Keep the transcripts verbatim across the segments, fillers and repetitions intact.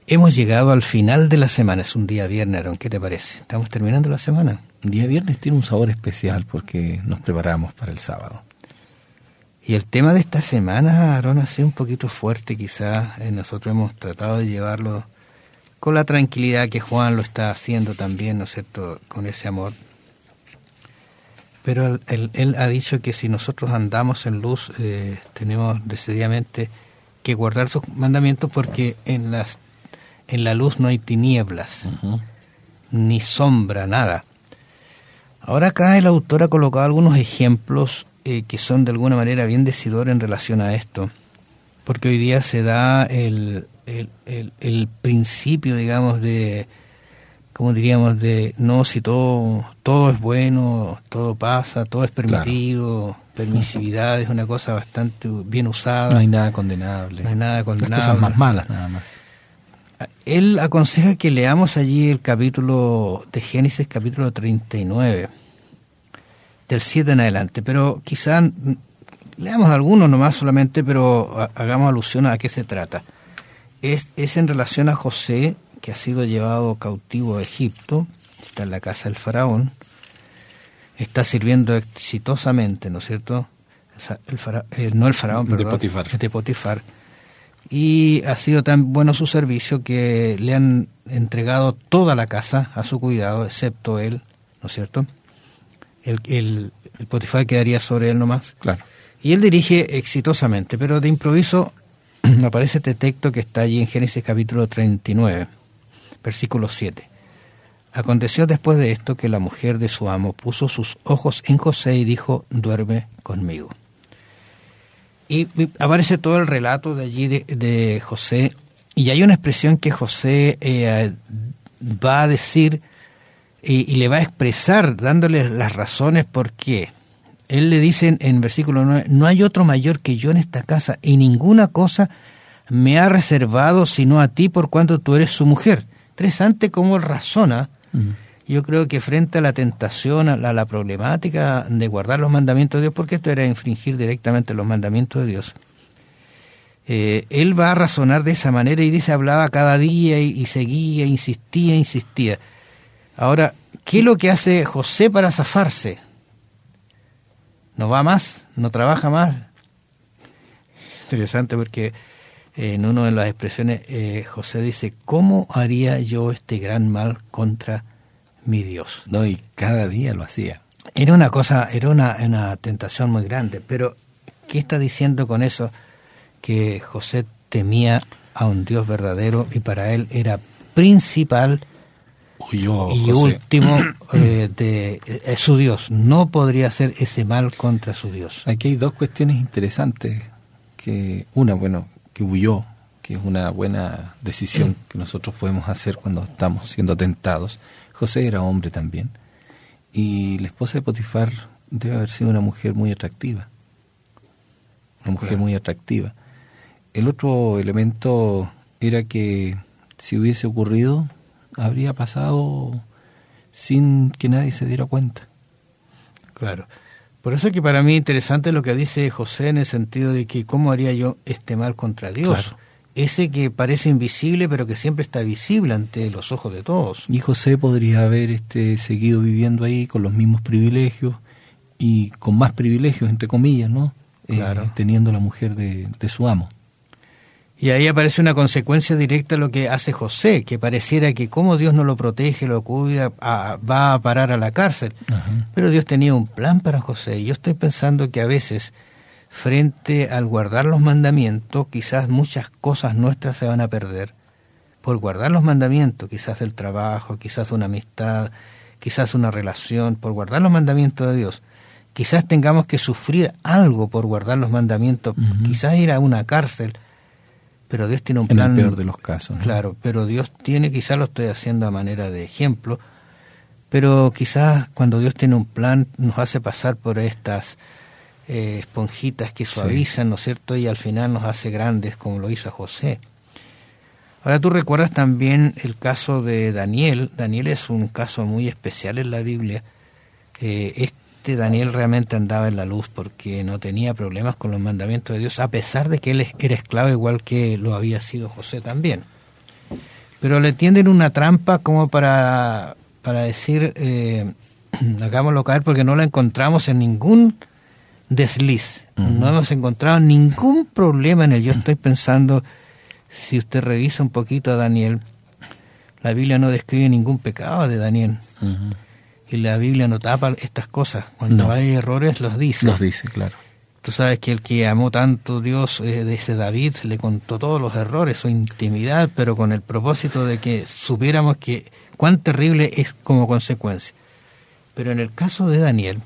Hemos llegado al final de la semana, es un día viernes, Aarón, ¿qué te parece? Estamos terminando la semana. El día viernes tiene un sabor especial porque nos preparamos para el sábado. Y el tema de esta semana, Aarón, ha sido un poquito fuerte quizás. Eh, nosotros hemos tratado de llevarlo con la tranquilidad que Juan lo está haciendo también, ¿no es cierto?, con ese amor. Pero él, él, él ha dicho que si nosotros andamos en luz, eh, tenemos decididamente que guardar sus mandamientos porque en las en la luz no hay tinieblas, uh-huh. ni sombra, nada. Ahora acá el autor ha colocado algunos ejemplos eh, que son de alguna manera bien decidores en relación a esto, porque hoy día se da el, el, el, el principio, digamos, de, ¿cómo diríamos?, de no, si todo, todo es bueno, todo pasa, todo es permitido, claro. Permisividad es una cosa bastante bien usada. No hay nada condenable. No hay nada condenable. Las cosas más malas nada más. Él aconseja que leamos allí el capítulo de Génesis, capítulo treinta y nueve, del siete en adelante, pero quizás leamos algunos nomás solamente, pero hagamos alusión a qué se trata. Es, es en relación a José, que ha sido llevado cautivo a Egipto, está en la casa del faraón, está sirviendo exitosamente, ¿no es cierto? El fara, eh, no el faraón, perdón, de Potifar. de Potifar. Y ha sido tan bueno su servicio que le han entregado toda la casa a su cuidado, excepto él, ¿no es cierto? El, el, el Potifar quedaría sobre él nomás. Claro. Y él dirige exitosamente, pero de improviso aparece este texto que está allí en Génesis capítulo treinta y nueve, versículo siete. Aconteció después de esto que la mujer de su amo puso sus ojos en José y dijo, duerme conmigo. Y aparece todo el relato de allí de, de José, y hay una expresión que José eh, va a decir y, y le va a expresar, dándole las razones por qué. Él le dice en, en versículo nueve, no hay otro mayor que yo en esta casa, y ninguna cosa me ha reservado sino a ti por cuanto tú eres su mujer. Interesante cómo razona. Mm. Yo creo que frente a la tentación, a la, a la problemática de guardar los mandamientos de Dios, porque esto era infringir directamente los mandamientos de Dios, eh, él va a razonar de esa manera y dice, hablaba cada día y, y seguía, insistía, insistía. Ahora, ¿qué es lo que hace José para zafarse? ¿No va más? ¿No trabaja más? Interesante porque eh, en una de las expresiones eh, José dice, ¿cómo haría yo este gran mal contra mi Dios? No, y cada día lo hacía. Era una cosa, era una, una tentación muy grande, pero ¿qué está diciendo con eso? Que José temía a un Dios verdadero y para él era principal Huyó, y José. último eh, de eh, su Dios. No podría hacer ese mal contra su Dios. Aquí hay dos cuestiones interesantes. Que una, bueno, que huyó, que es una buena decisión mm. que nosotros podemos hacer cuando estamos siendo tentados. José era hombre también, y la esposa de Potifar debe haber sido una mujer muy atractiva, una mujer claro. muy atractiva. El otro elemento era que si hubiese ocurrido, habría pasado sin que nadie se diera cuenta. Claro. Por eso es que para mí es interesante lo que dice José en el sentido de que ¿cómo haría yo este mal contra Dios? Claro. Ese que parece invisible, pero que siempre está visible ante los ojos de todos. Y José podría haber este, seguido viviendo ahí con los mismos privilegios y con más privilegios, entre comillas, ¿no? Claro. Eh, teniendo la mujer de, de su amo. Y ahí aparece una consecuencia directa de lo que hace José, que pareciera que como Dios no lo protege, lo cuida, a, va a parar a la cárcel. Ajá. Pero Dios tenía un plan para José. Y yo estoy pensando que a veces, frente al guardar los mandamientos, quizás muchas cosas nuestras se van a perder. Por guardar los mandamientos, quizás el trabajo, quizás una amistad, quizás una relación, por guardar los mandamientos de Dios. Quizás tengamos que sufrir algo por guardar los mandamientos, uh-huh. quizás ir a una cárcel. Pero Dios tiene un plan... En el peor de los casos, ¿no? Claro, pero Dios tiene, quizás lo estoy haciendo a manera de ejemplo, pero quizás cuando Dios tiene un plan nos hace pasar por estas eh, esponjitas que suavizan, sí. ¿no es cierto? Y al final nos hace grandes como lo hizo a José. Ahora tú recuerdas también el caso de Daniel. Daniel es un caso muy especial en la Biblia. Eh, este Daniel realmente andaba en la luz porque no tenía problemas con los mandamientos de Dios, a pesar de que él era esclavo igual que lo había sido José también. pero le tienden una trampa como para, para decir, eh, hagámoslo caer porque no la encontramos en ningún desliz. Uh-huh. No hemos encontrado ningún problema en él. Yo estoy pensando, si usted revisa un poquito a Daniel, la Biblia no describe ningún pecado de Daniel. Uh-huh. Y la Biblia no tapa estas cosas. Cuando no. hay errores, los dice. Los dice, claro. Tú sabes que el que amó tanto Dios, eh, de ese David, le contó todos los errores, su intimidad, pero con el propósito de que supiéramos que cuán terrible es como consecuencia. Pero en el caso de Daniel,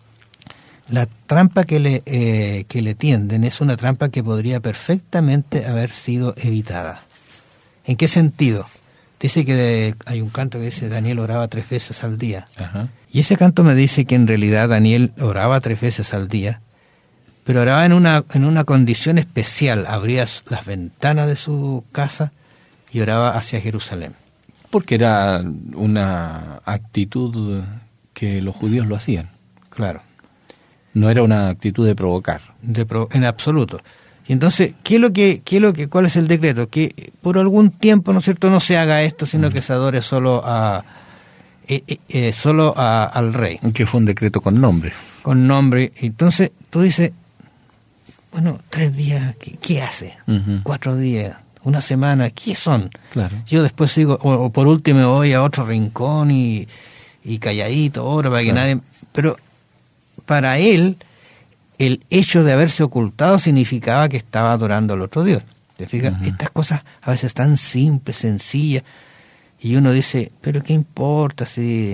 la trampa que le, eh, que le tienden es una trampa que podría perfectamente haber sido evitada. ¿En qué sentido? Dice que hay un canto que dice Daniel oraba tres veces al día. Ajá. Y ese canto me dice que en realidad Daniel oraba tres veces al día, pero oraba en una, en una condición especial. Abría las ventanas de su casa y oraba hacia Jerusalén. Porque era una actitud que los judíos lo hacían. Claro. No era una actitud de provocar. De pro, en absoluto. Y entonces, ¿qué es lo que, qué es lo que, cuál es el decreto? Que por algún tiempo, ¿no es cierto?, no se haga esto, sino uh-huh. que se adore solo a eh, eh, eh, solo a, al rey. Que fue un decreto con nombre. Con nombre. Entonces, tú dices, bueno, tres días, ¿qué, qué hace? Uh-huh. Cuatro días, una semana, ¿qué son? Claro. Yo después sigo, o, o por último voy a otro rincón y, y calladito, ahora para que claro. nadie... Pero para él, el hecho de haberse ocultado significaba que estaba adorando al otro Dios. ¿Te fijas? Uh-huh. Estas cosas a veces tan simples, sencillas, y uno dice, pero ¿qué importa si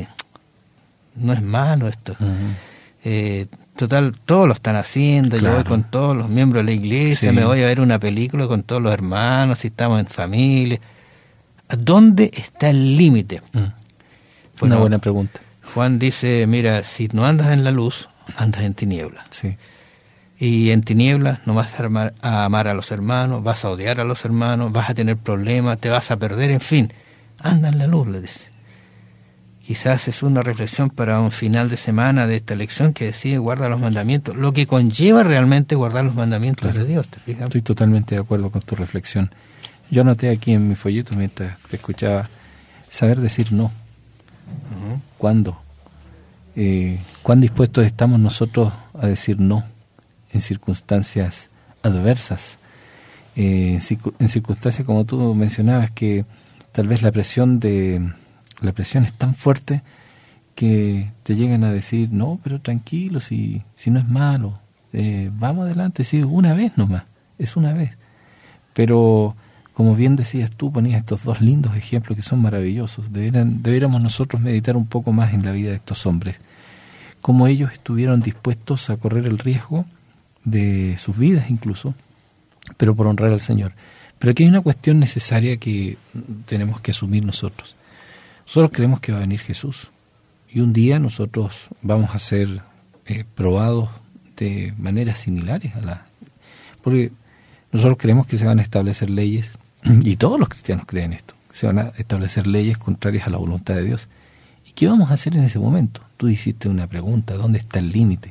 no es malo esto? Uh-huh. Eh, total, todos lo están haciendo, claro. Yo voy con todos los miembros de la iglesia, sí. Me voy a ver una película con todos los hermanos, si estamos en familia. ¿Dónde está el límite? Uh-huh. Bueno, una buena pregunta. Juan dice, mira, si no andas en la luz, andas en tinieblas. Sí. Y en tinieblas no vas a, armar, a amar a los hermanos, vas a odiar a los hermanos, vas a tener problemas, te vas a perder, en fin. Anda en la luz, le dice. Quizás es una reflexión para un final de semana de esta lección que decide guarda los mandamientos, lo que conlleva realmente guardar los mandamientos claro. de Dios, ¿te fijas? Estoy totalmente de acuerdo con tu reflexión. Yo anoté aquí en mi folleto mientras te escuchaba, saber decir no. Uh-huh. ¿Cuándo? Eh, ¿Cuán dispuestos estamos nosotros a decir no en circunstancias adversas? Eh, en, circun- en circunstancias como tú mencionabas, que tal vez la presión de la presión es tan fuerte que te llegan a decir, no, pero tranquilo, si, si no es malo, eh, vamos adelante, sí, una vez nomás, es una vez. Pero como bien decías tú, ponías estos dos lindos ejemplos que son maravillosos. Deberían, deberíamos nosotros meditar un poco más en la vida de estos hombres. Cómo ellos estuvieron dispuestos a correr el riesgo de sus vidas incluso, pero por honrar al Señor. Pero aquí hay una cuestión necesaria que tenemos que asumir nosotros. Nosotros creemos que va a venir Jesús. Y un día nosotros vamos a ser eh, probados de maneras similares a la... Porque nosotros creemos que se van a establecer leyes, y todos los cristianos creen esto, que se van a establecer leyes contrarias a la voluntad de Dios. ¿Y qué vamos a hacer en ese momento? Tú hiciste una pregunta, ¿dónde está el límite?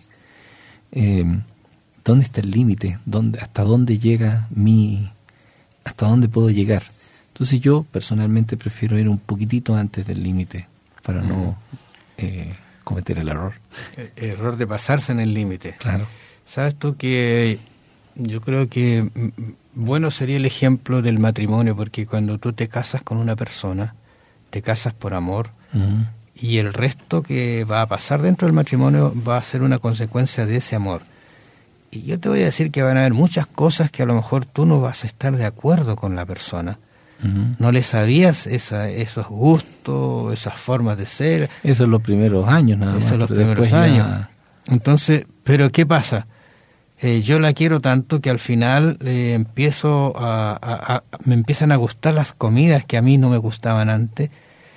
Eh, ¿Dónde está el límite? ¿Dónde, ¿Hasta dónde llega mi... hasta dónde puedo llegar? Entonces yo personalmente prefiero ir un poquitito antes del límite para no eh, cometer el error. El error de pasarse en el límite. Claro. ¿Sabes tú que yo creo que bueno sería el ejemplo del matrimonio? Porque cuando tú te casas con una persona, te casas por amor, uh-huh. y el resto que va a pasar dentro del matrimonio va a ser una consecuencia de ese amor. Y yo te voy a decir que van a haber muchas cosas que a lo mejor tú no vas a estar de acuerdo con la persona. Uh-huh. No le sabías esa, esos gustos, esas formas de ser. Eso en los primeros años nada más. Eso en los primeros años. Ya... Entonces, ¿pero qué pasa? Eh, yo la quiero tanto que al final eh, empiezo a, a, a, me empiezan a gustar las comidas que a mí no me gustaban antes,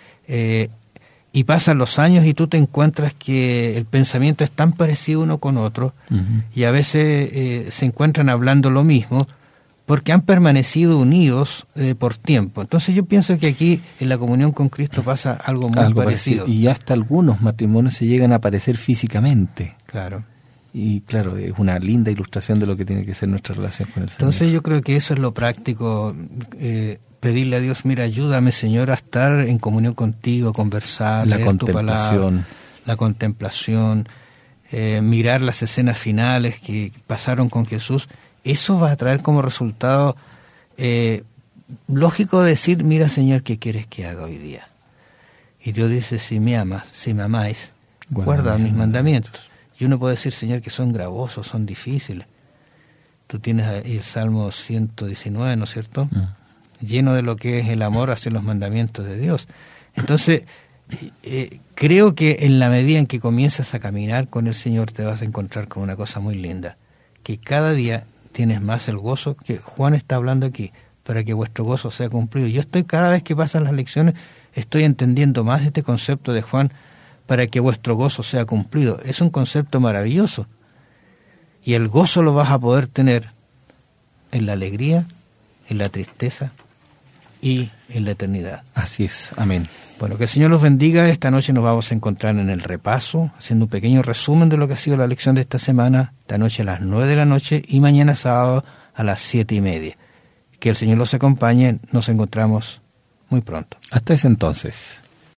eh, y pasan los años y tú te encuentras que el pensamiento es tan parecido uno con otro, uh-huh. y a veces eh, se encuentran hablando lo mismo porque han permanecido unidos eh, por tiempo. Entonces yo pienso que aquí en la comunión con Cristo pasa algo muy algo parecido. parecido. Y hasta algunos matrimonios se llegan a parecer físicamente. Claro. Y Y claro, es una linda ilustración de lo que tiene que ser nuestra relación con el Señor. Entonces yo creo que eso es lo práctico, eh, pedirle a Dios, mira, ayúdame, Señor, a estar en comunión contigo, conversar, la leer tu palabra, contemplación, la contemplación, eh, mirar las escenas finales que pasaron con Jesús. Eso va a traer como resultado eh, lógico decir, mira, Señor, ¿qué quieres que haga hoy día? Y Dios dice, si me amas, si me amáis, guarda mis mandamientos. Y uno puede decir, Señor, que son gravosos, son difíciles. Tú tienes ahí el Salmo ciento diecinueve, ¿no es cierto? Mm. Lleno de lo que es el amor hacia los mandamientos de Dios. Entonces, eh, creo que en la medida en que comienzas a caminar con el Señor, te vas a encontrar con una cosa muy linda, que cada día tienes más el gozo, que Juan está hablando aquí, para que vuestro gozo sea cumplido. Yo estoy, cada vez que pasan las lecciones, estoy entendiendo más este concepto de Juan, para que vuestro gozo sea cumplido. Es un concepto maravilloso. Y el gozo lo vas a poder tener en la alegría, en la tristeza y en la eternidad. Así es, amén. Bueno, que el Señor los bendiga. Esta noche nos vamos a encontrar en el repaso, haciendo un pequeño resumen de lo que ha sido la lección de esta semana, esta noche a las nueve de la noche y mañana sábado a las siete y media. Que el Señor los acompañe. Nos encontramos muy pronto. Hasta ese entonces.